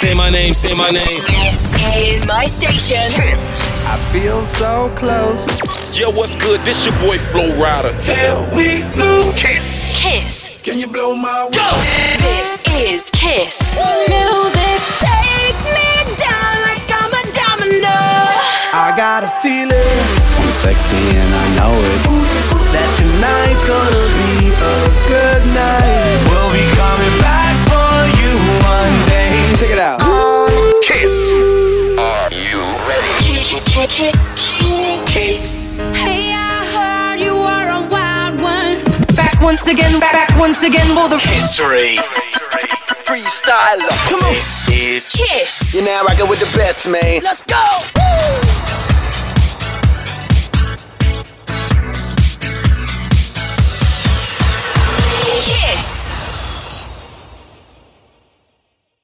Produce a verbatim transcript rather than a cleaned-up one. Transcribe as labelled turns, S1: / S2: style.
S1: Say my name, say my name.
S2: This is my station.
S3: Kiss. I feel so close.
S4: Yo, what's good? This your boy Flo Rida.
S3: Here we go. Kiss.
S2: Kiss.
S4: Can you blow my
S2: Go. This is Kiss. Music take me down like I'm a domino.
S3: I got a feeling I'm sexy and I know it. That tonight's gonna be a good night. We'll be coming back for you one day. Check it out.
S2: On
S3: Kiss.
S4: Are you ready?
S2: Kiss. Kiss. Kiss.
S5: Hey, I heard you were a wild one. Back once again, back, back once again for the
S3: History. Freestyle. Come on. This is
S2: Kiss.
S3: You're now rocking with the best, man.
S2: Let's go.